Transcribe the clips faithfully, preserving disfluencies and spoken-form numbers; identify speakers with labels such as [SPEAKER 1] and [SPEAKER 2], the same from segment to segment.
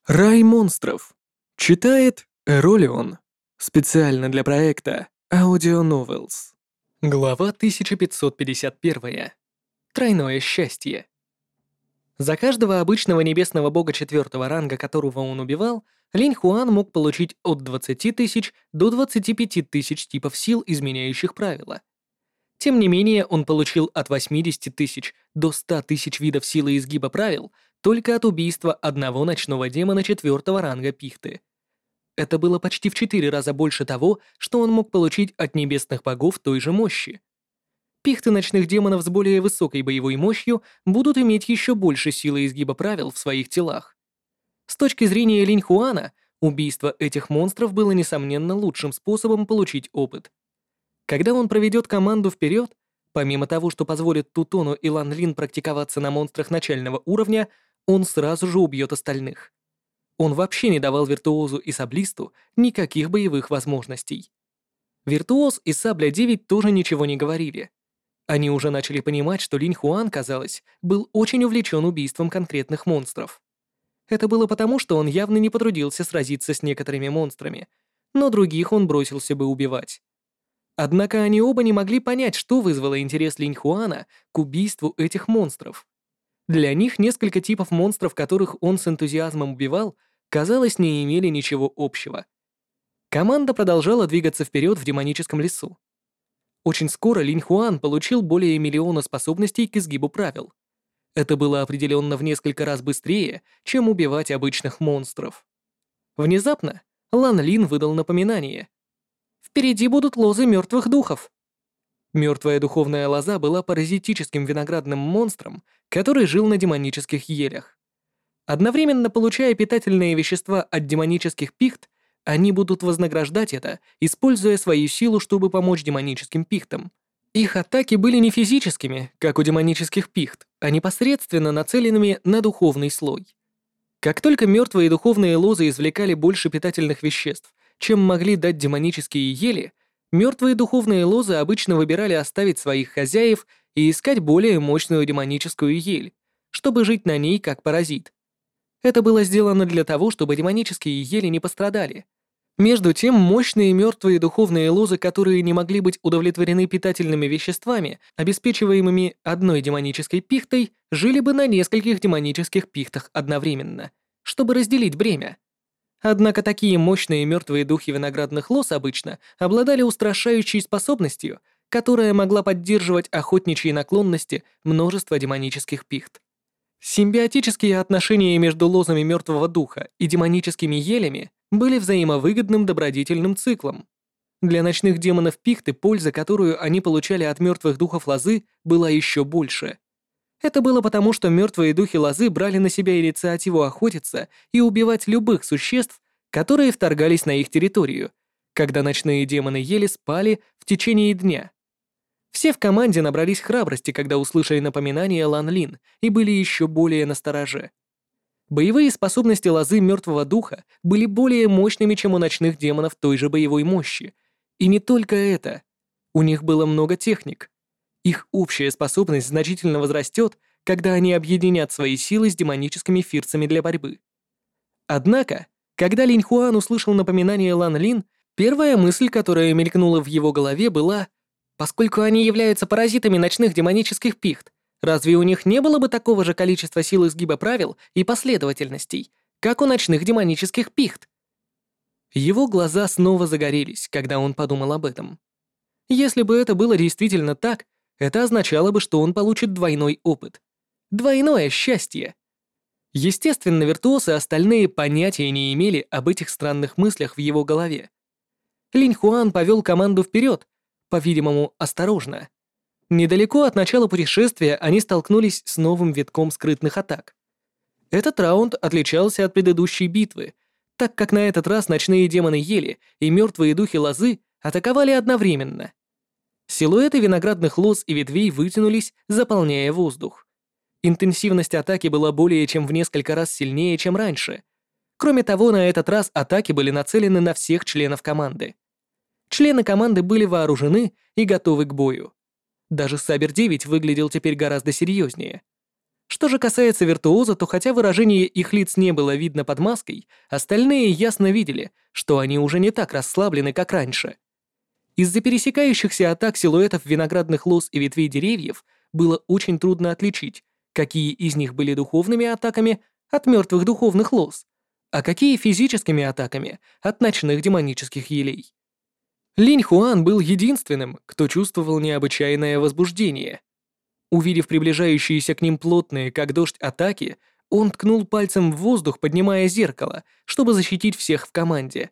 [SPEAKER 1] Рай монстров. Читает Эролион. Специально для проекта Audio Novels. Глава тысяча пятьсот пятьдесят один. Тройное счастье. За каждого обычного небесного бога четвертого ранга, которого он убивал, Линь Хуан мог получить от двадцати тысяч до двадцати пяти тысяч типов сил, изменяющих правила. Тем не менее, он получил от восьмидесяти тысяч до ста тысяч видов силы изгиба правил только от убийства одного ночного демона четвертого ранга пихты. Это было почти в четыре раза больше того, что он мог получить от небесных богов той же мощи. Пихты ночных демонов с более высокой боевой мощью будут иметь еще больше силы изгиба правил в своих телах. С точки зрения Линь Хуана, убийство этих монстров было, несомненно, лучшим способом получить опыт. Когда он проведет команду вперед, помимо того, что позволит Тутону и Лан Лин практиковаться на монстрах начального уровня, он сразу же убьет остальных. Он вообще не давал Виртуозу и Саблисту никаких боевых возможностей. Виртуоз и Сабля девять тоже ничего не говорили. Они уже начали понимать, что Линь Хуан, казалось, был очень увлечен убийством конкретных монстров. Это было потому, что он явно не потрудился сразиться с некоторыми монстрами, но других он бросился бы убивать. Однако они оба не могли понять, что вызвало интерес Линь Хуана к убийству этих монстров. Для них несколько типов монстров, которых он с энтузиазмом убивал, казалось, не имели ничего общего. Команда продолжала двигаться вперед в демоническом лесу. Очень скоро Линь Хуан получил более миллиона способностей к изгибу правил. Это было определенно в несколько раз быстрее, чем убивать обычных монстров. Внезапно Лан Лин выдал напоминание. «Впереди будут лозы мертвых духов». Мертвая духовная лоза была паразитическим виноградным монстром, который жил на демонических елях. Одновременно получая питательные вещества от демонических пихт, они будут вознаграждать это, используя свою силу, чтобы помочь демоническим пихтам. Их атаки были не физическими, как у демонических пихт, а непосредственно нацеленными на духовный слой. Как только мертвые духовные лозы извлекали больше питательных веществ, чем могли дать демонические ели, мертвые духовные лозы обычно выбирали оставить своих хозяев и искать более мощную демоническую ель, чтобы жить на ней как паразит. Это было сделано для того, чтобы демонические ели не пострадали. Между тем, мощные мертвые духовные лозы, которые не могли быть удовлетворены питательными веществами, обеспечиваемыми одной демонической пихтой, жили бы на нескольких демонических пихтах одновременно, чтобы разделить бремя. Однако такие мощные мертвые духи виноградных лоз обычно обладали устрашающей способностью, которая могла поддерживать охотничьи наклонности множества демонических пихт. Симбиотические отношения между лозами мертвого духа и демоническими елями были взаимовыгодным добродетельным циклом. Для ночных демонов пихты польза, которую они получали от мертвых духов лозы, была еще больше. Это было потому, что мертвые духи лозы брали на себя инициативу охотиться и убивать любых существ, которые вторгались на их территорию, когда ночные демоны ели спали в течение дня. Все в команде набрались храбрости, когда услышали напоминание Лан Лин и были еще более настороже. Боевые способности лозы мертвого духа были более мощными, чем у ночных демонов той же боевой мощи. И не только это. У них было много техник. Их общая способность значительно возрастет, когда они объединят свои силы с демоническими фирцами для борьбы. Однако, когда Линь Хуан услышал напоминание Лан Лин, первая мысль, которая мелькнула в его голове, была: поскольку они являются паразитами ночных демонических пихт, разве у них не было бы такого же количества сил изгиба правил и последовательностей, как у ночных демонических пихт? Его глаза снова загорелись, когда он подумал об этом. Если бы это было действительно так, это означало бы, что он получит двойной опыт. Двойное счастье. Естественно, Виртуоз и остальные понятия не имели об этих странных мыслях в его голове. Линь Хуан повел команду вперед, по-видимому, осторожно. Недалеко от начала путешествия они столкнулись с новым витком скрытных атак. Этот раунд отличался от предыдущей битвы, так как на этот раз ночные демоны ели и мертвые духи лозы атаковали одновременно. Силуэты виноградных лоз и ветвей вытянулись, заполняя воздух. Интенсивность атаки была более чем в несколько раз сильнее, чем раньше. Кроме того, на этот раз атаки были нацелены на всех членов команды. Члены команды были вооружены и готовы к бою. Даже Сабер девять выглядел теперь гораздо серьезнее. Что же касается виртуоза, то хотя выражение их лиц не было видно под маской, остальные ясно видели, что они уже не так расслаблены, как раньше. Из-за пересекающихся атак силуэтов виноградных лоз и ветвей деревьев было очень трудно отличить, какие из них были духовными атаками от мертвых духовных лоз, а какие физическими атаками от ночных демонических елей. Линь Хуан был единственным, кто чувствовал необычайное возбуждение. Увидев приближающиеся к ним плотные, как дождь, атаки, он ткнул пальцем в воздух, поднимая зеркало, чтобы защитить всех в команде.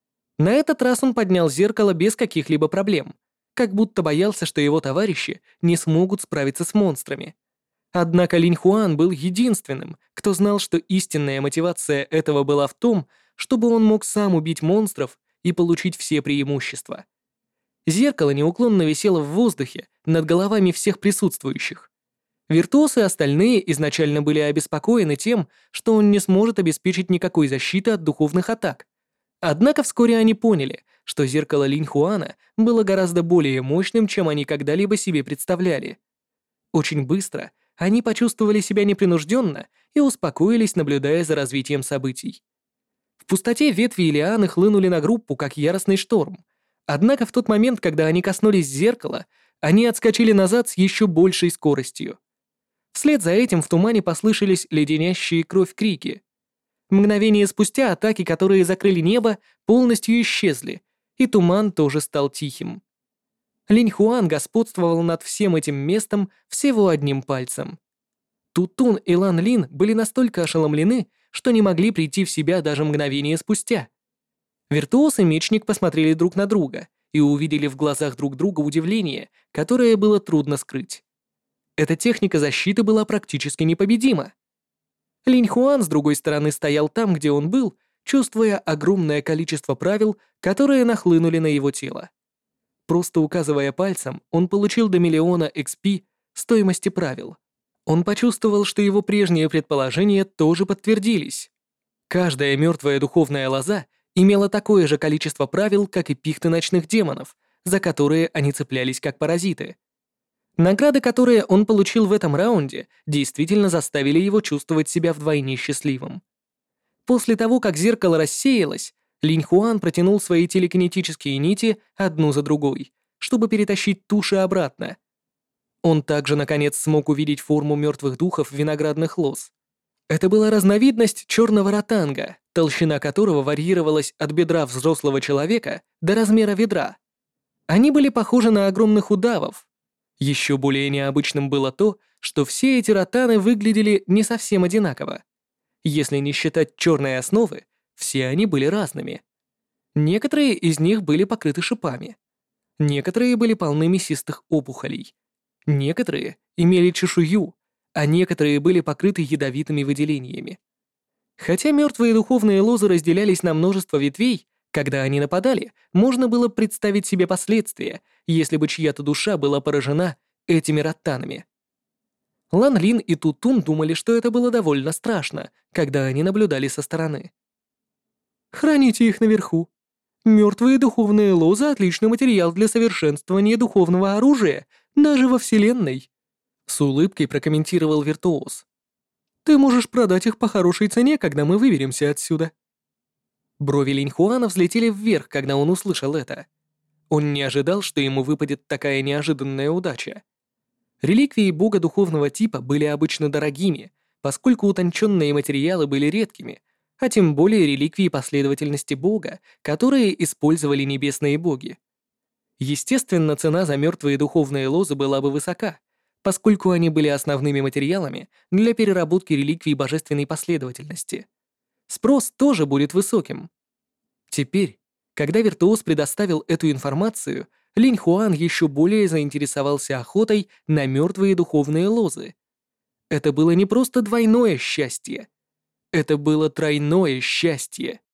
[SPEAKER 1] На этот раз он поднял зеркало без каких-либо проблем, как будто боялся, что его товарищи не смогут справиться с монстрами. Однако Линь Хуан был единственным, кто знал, что истинная мотивация этого была в том, чтобы он мог сам убить монстров и получить все преимущества. Зеркало неуклонно висело в воздухе над головами всех присутствующих. Виртуоз и остальные изначально были обеспокоены тем, что он не сможет обеспечить никакой защиты от духовных атак. Однако вскоре они поняли, что зеркало Линь Хуана было гораздо более мощным, чем они когда-либо себе представляли. Очень быстро они почувствовали себя непринужденно и успокоились, наблюдая за развитием событий. В пустоте ветви и лианы хлынули на группу, как яростный шторм. Однако в тот момент, когда они коснулись зеркала, они отскочили назад с еще большей скоростью. Вслед за этим в тумане послышались леденящие кровь крики. Мгновение спустя атаки, которые закрыли небо, полностью исчезли, и туман тоже стал тихим. Линь Хуан господствовал над всем этим местом всего одним пальцем. Тутун и Лан Лин были настолько ошеломлены, что не могли прийти в себя даже мгновение спустя. Виртуоз и мечник посмотрели друг на друга и увидели в глазах друг друга удивление, которое было трудно скрыть. Эта техника защиты была практически непобедима. Линь Хуан, с другой стороны, стоял там, где он был, чувствуя огромное количество правил, которые нахлынули на его тело. Просто указывая пальцем, он получил до миллиона икс пи стоимости правил. Он почувствовал, что его прежние предположения тоже подтвердились. Каждая мертвая духовная лоза имела такое же количество правил, как и пихты ночных демонов, за которые они цеплялись как паразиты. Награды, которые он получил в этом раунде, действительно заставили его чувствовать себя вдвойне счастливым. После того, как зеркало рассеялось, Линь Хуан протянул свои телекинетические нити одну за другой, чтобы перетащить туши обратно. Он также, наконец, смог увидеть форму мертвых духов виноградных лоз. Это была разновидность черного ротанга, толщина которого варьировалась от бедра взрослого человека до размера ведра. Они были похожи на огромных удавов. Еще более необычным было то, что все эти ротаны выглядели не совсем одинаково. Если не считать черной основы, все они были разными. Некоторые из них были покрыты шипами. Некоторые были полны мясистых опухолей. Некоторые имели чешую, а некоторые были покрыты ядовитыми выделениями. Хотя мертвые духовные лозы разделялись на множество ветвей, когда они нападали, можно было представить себе последствия, если бы чья-то душа была поражена этими ротанами. Лан Лин и Тутун думали, что это было довольно страшно, когда они наблюдали со стороны. «Храните их наверху. Мертвые духовные лозы — отличный материал для совершенствования духовного оружия, даже во Вселенной», — с улыбкой прокомментировал Виртуоз. «Ты можешь продать их по хорошей цене, когда мы выберемся отсюда». Брови Линь Хуана взлетели вверх, когда он услышал это. Он не ожидал, что ему выпадет такая неожиданная удача. Реликвии бога духовного типа были обычно дорогими, поскольку утонченные материалы были редкими, а тем более реликвии последовательности бога, которые использовали небесные боги. Естественно, цена за мертвые духовные лозы была бы высока, поскольку они были основными материалами для переработки реликвий божественной последовательности. Спрос тоже будет высоким. Теперь, когда Виртуоз предоставил эту информацию, Линь Хуан еще более заинтересовался охотой на мертвые духовные лозы. Это было не просто двойное счастье. Это было тройное счастье.